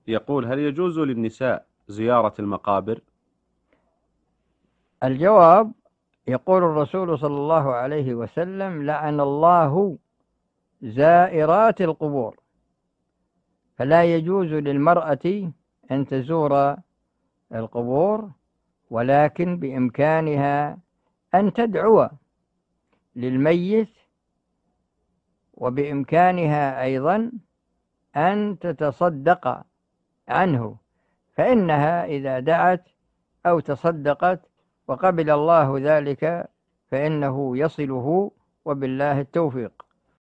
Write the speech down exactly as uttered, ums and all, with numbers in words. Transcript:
يقول: هل يجوز للنساء زيارة المقابر؟ الجواب: يقول الرسول صلى الله عليه وسلم: لعن الله زائرات القبور. فلا يجوز للمرأة أن تزور القبور، ولكن بإمكانها أن تدعو للميت، وبإمكانها أيضا أن تتصدق عنه، فإنها إذا دعت أو تصدقت وقبل الله ذلك فإنه يصله، وبالله التوفيق.